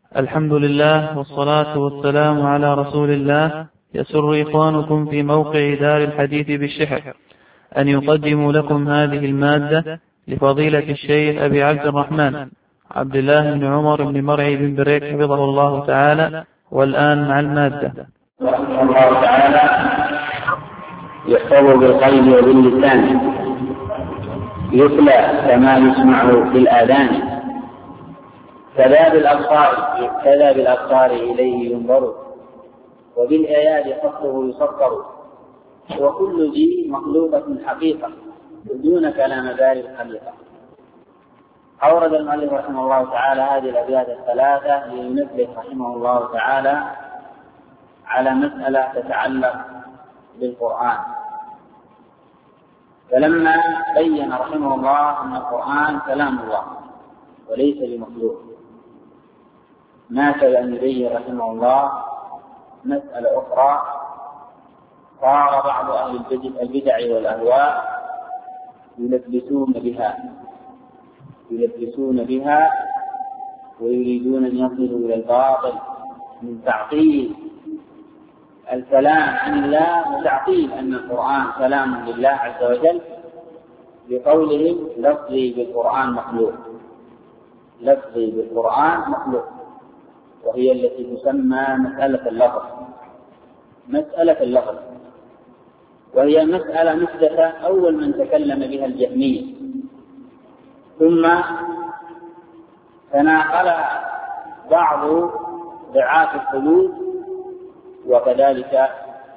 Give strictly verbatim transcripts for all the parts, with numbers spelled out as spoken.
الحمد لله والصلاة والسلام على رسول الله. يسر إخوانكم في موقع دار الحديث بالشحر أن يقدموا لكم هذه المادة لفضيلة الشيخ أبي عبد الرحمن عبد الله بن عمر بن مرعي بن بريك حفظه الله تعالى. والآن مع المادة. رحمه الله تعالى يحفظ بالقلب وباللسان، يتلى كما يسمع بالآذان، كذا بالأبصار كذا بالأبصار إليه ينظر، وبالآيات خطه يسطر، وكل ذي مخلوقة حقيقة دون كلام ذلك الخليقة. أورد المؤلف رحمه الله تعالى هذه الأبيات الثلاثة لينبه رحمه الله تعالى على مسألة تتعلق بالقرآن. فلما بين رحمه الله أن القرآن كلام الله وليس بمخلوق، ناسب أن يبين رحمه الله مسألة أخرى صار بعض أهل البدع والأهواء يلبسون بها يلبسون بها ويريدون أن يصلوا إلى الباطل من تعطيل الكلام عن الله وتعطيل أن القرآن كلام لله عز وجل بقولهم لفظي بالقرآن مخلوق، لفظي بالقرآن مخلوق، وهي التي تسمى مسألة اللفظ مسألة اللفظ وهي مسألة محدثة أول من تكلم بها الجهمية، ثم تناقل بعض دعاة الحدود وكذلك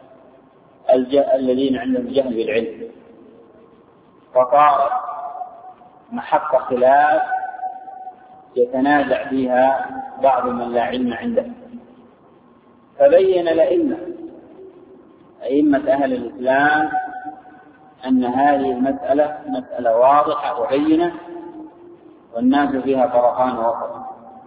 الذين عندهم جهل بالعلم، فصار محط خلاف يتنازع فيها بعض من لا علم عنده. فبين الأئمة أئمة أهل الإسلام أن هذه المسألة مسألة واضحة وبينة والناس فيها طرفان وسط.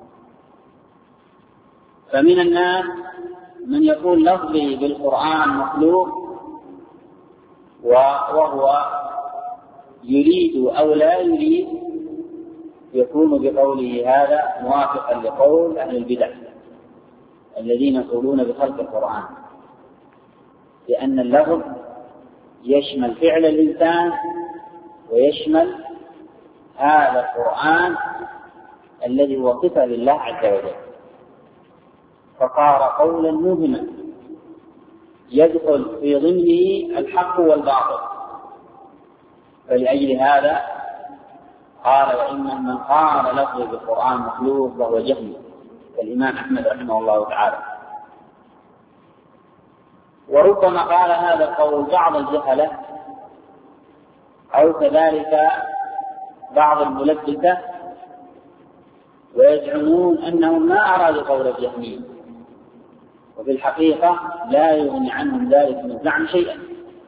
فمن الناس من يقول لفظي بالقرآن مخلوق وهو يريد أو لا يريد، يكون بقوله هذا موافقا لقول أهل البدع الذين يقولون بخلق القرآن، لأن اللفظ يشمل فعل الإنسان ويشمل هذا القرآن الذي هو صفة لله عز وجل، فصار قولا موهما يدخل في ضمنه الحق والباطل. فلأجل هذا قال وإن من قال لفظي بالقرآن مخلوق فهو جهمي، الإمام أحمد رحمه الله تعالى. وربما قال هذا القول بعض الجهلة أو كذلك بعض الملبسة، ويزعمون أنهم ما أرادوا قول الجهمية، وفي الحقيقة لا يغني عنهم ذلك من زعم شيئا،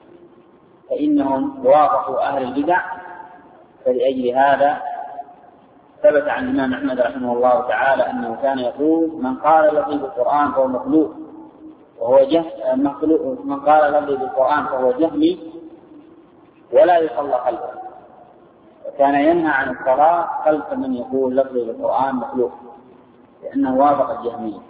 فإنهم وافقوا أهل البدع. فلأجل هذا ثبت عن الإمام أحمد رحمه الله تعالى أنه كان يقول من قال لفظي بالقرآن فهو مخلوق وهو جهم مخلوق، من قال لفظي بالقرآن فهو جهمي ولا يصلى قلبه، وكان ينهى عن الصلاة خلف من يقول لفظي بالقرآن مخلوق لأنه وافق الجهمية.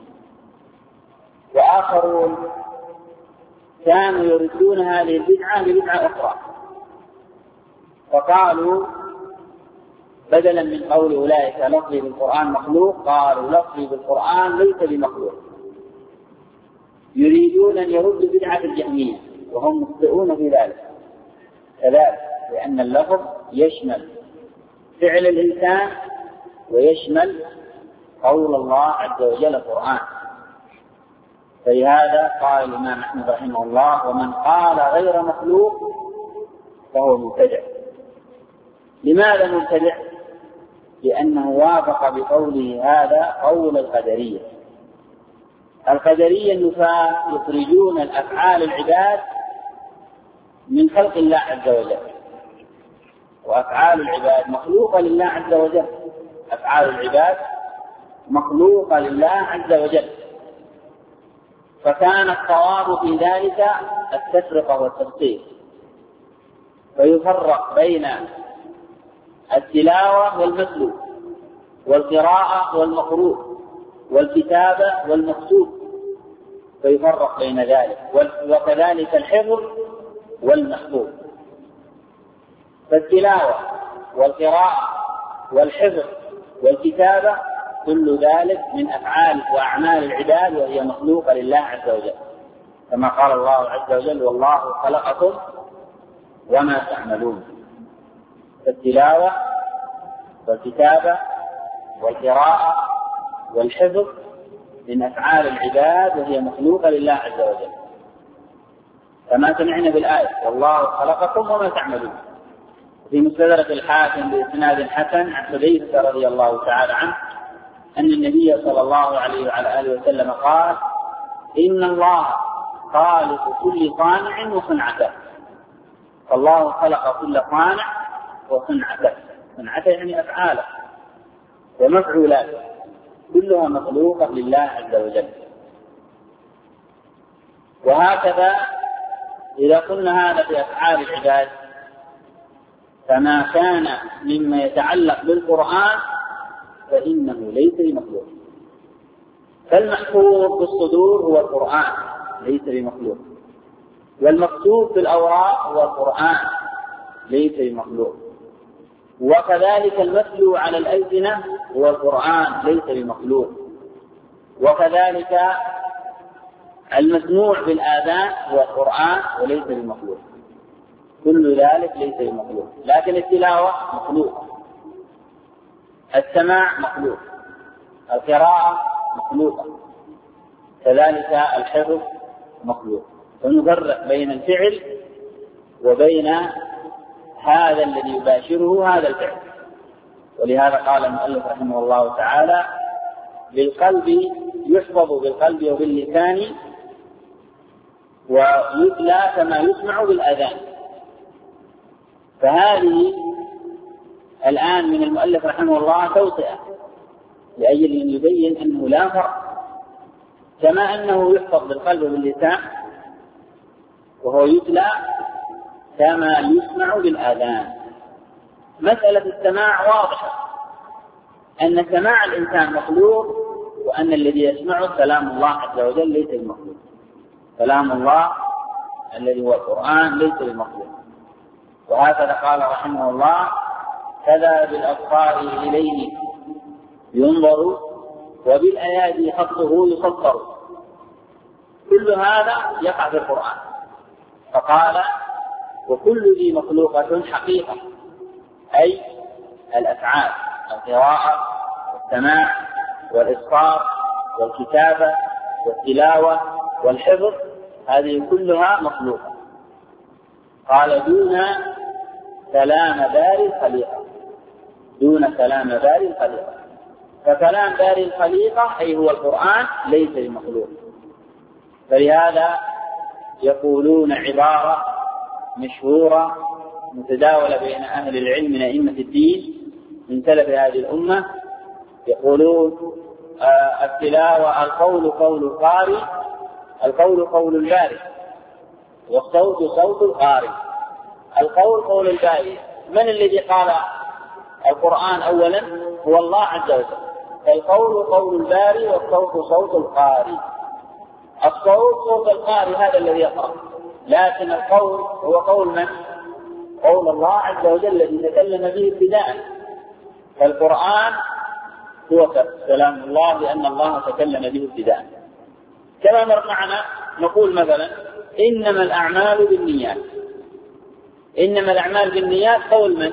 وآخرون كانوا يردون هذه البدعة لبدعة أخرى، فقالوا بدلا من قول أولئك لفظي بالقرآن مخلوق قالوا لفظي بالقرآن ليس بمخلوق، يريدون أن يردوا بدعة الجهمية وهم مخطئون في ذلك كذلك، لأن اللفظ يشمل فعل الإنسان ويشمل قول الله عز وجل القرآن. فلهذا قال الإمام أحمد رحمه الله ومن قال غير مخلوق فهو مبتدع. لماذا مبتدع؟ لأنه وافق بقوله هذا قول القدرية. القدرية النفاة يخرجون الأفعال العباد من خلق الله عز وجل، وأفعال العباد مخلوقة لله عز وجل، أفعال العباد مخلوقة لله عز وجل. فكان الصواب في ذلك التفرقة والتفصيل، فيفرق بين التلاوة والمتلو والقراءة والمقروء، والكتابة والمكتوب، فيفرق بين ذلك، وكذلك الحفظ والمحفوظ. فالتلاوة والقراءة والحفظ والكتابة كل ذلك من أفعال وأعمال العباد، وهي مخلوقة لله عز وجل، كما قال الله عز وجل: والله خلقكم وما تعملون. فالتلاوة والكتابة والقراءة والحفظ من أفعال العباد، وهي مخلوقة لله عز وجل، كما سمعنا بالآية: والله خلقكم وما تعملون. في مستدرك الحاكم بإسناد حسن عن حذيفة رضي الله تعالى عنه أن النبي صلى الله عليه وعلى آله وسلم قال: إن الله خالق كل صانع وصنعته. فالله خلق كل صانع وصنعته. صنعته يعني أفعاله ومفعولاته، كلها مخلوقة لله عز وجل. وهكذا إذا قلنا هذا في أفعال العباد، فما كان مما يتعلق بالقرآن فإنه ليس بمخلوق. فالمحفوظ في الصدور هو القرآن ليس بمخلوق، والمكتوب في الأوراق هو القرآن ليس بمخلوق، وكذلك المتلو على الألسنة هو القرآن ليس بمخلوق، وكذلك المسموع بالآذان هو القرآن وليس بمخلوق. كل ذلك ليس بمخلوق، لكن التلاوة مخلوقة، السماع مخلوق، القراءة مخلوقة، كذلك الحفظ مخلوق. فنفرق بين الفعل وبين هذا الذي يباشره هذا الفعل. ولهذا قال المؤلف رحمه الله تعالى: بالقلب يحفظ بالقلب وباللسان، ويتلى كما يسمع بالأذان. فهذه الآن من المؤلف رحمه الله توطئة لأجل أن يبين أنه لا فرق، كما أنه يحفظ بالقلب وباللسان وهو يتلى كما يسمع بالآذان. مسألة السماع واضحة، أن سماع الإنسان مخلوق، وأن الذي يسمعه كلام الله عز وجل ليس بمخلوق. كلام الله الذي هو القرآن ليس بمخلوق. وهكذا قال رحمه الله: كذا بالأبصار إليه ينظر وبالأيادي خطه يسطر. كل هذا يقع في القرآن. فقال: وكل ذي مخلوقة حقيقة، أي الأفعال، القراءة والسماع والإصفار والكتابة والتلاوة والحفظ، هذه كلها مخلوقة. قال: دون كلام باري الخليقة. دون كلام باري الخليقة. فكلام باري الخليقة أي هو القرآن ليس بمخلوق. فلهذا يقولون عبارة مشهورة متداولة بين أهل العلم من أئمة الدين من سلف هذه الأمة، يقولون: آه التلاوة القول قول القارئ، القول قول الباري، والصوت صوت القارئ. القول قول الباري. من الذي قال القرآن أولا؟ هو الله عز وجل. فالقول قول الباري والصوت صوت القارئ. الصوت صوت القارئ هذا الذي يقرأ، لكن القول هو قول من؟ قول الله عز وجل الذي تكلم به ابتداء. فالقرآن هو كلام الله لأن الله تكلم به ابتداء. كما مر معنا نقول مثلا: إنما الأعمال بالنيات. إنما الأعمال بالنيات قول من؟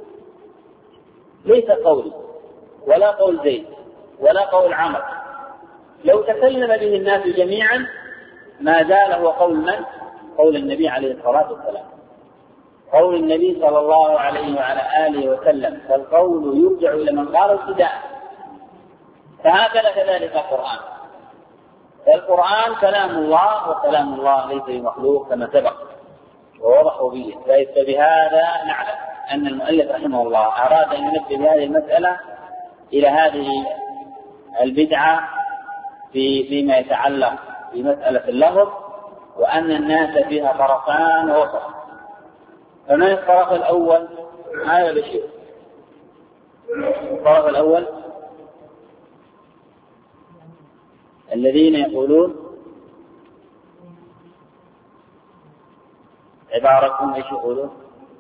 ليس قولي ولا قول زيد ولا قول عمر. لو تكلم به الناس جميعا ما زال هو قول من؟ قول النبي عليه الصلاة والسلام. قول النبي صلى الله عليه وعلى آله وسلم. فالقول يرجع إلى من قال ابتداء. فهكذا كذلك القرآن. فالقرآن كلام الله، وكلام الله ليس بمخلوق كما سبق ووضحوا به. فبهذا نعلم أن المؤلف رحمه الله أراد أن ينبه بهذه المسألة إلى هذه البدعة في فيما يتعلق بمسألة اللفظ، وأن الناس فيها طرفان ووسط. فمن الطرف الأول؟ هذا بشيء. الطرف الأول الذين يقولون عبارتهم ايش يقولون؟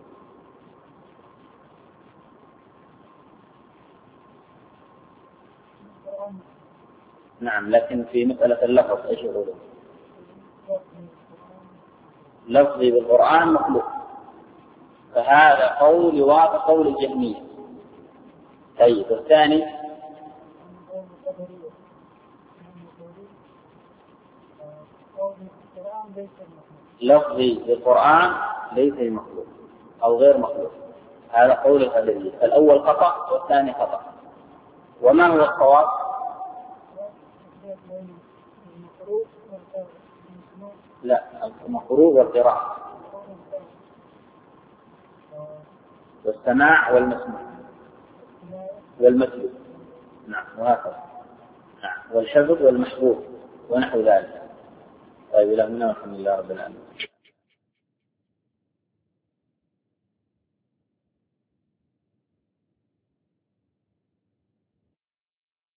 نعم، لكن في مسألة اللفظ ايش يقولون؟ لفظي بالقرآن مخلوق، فهذا قول يوافق قول الجهمية. طيب والثاني لفظي بالقرآن ليس مخلوق أو غير مخلوق، هذا قول القدرية. فالأول خطأ والثاني خطأ. وما هو الصواب؟ لا، المقروء والقراءة والسماع والمسموع والمتلو، نعم وهكذا، نعم، والحفظ والمحفوظ ونحو ذلك. طيب إلى هنا والحمد لله رب العالمين.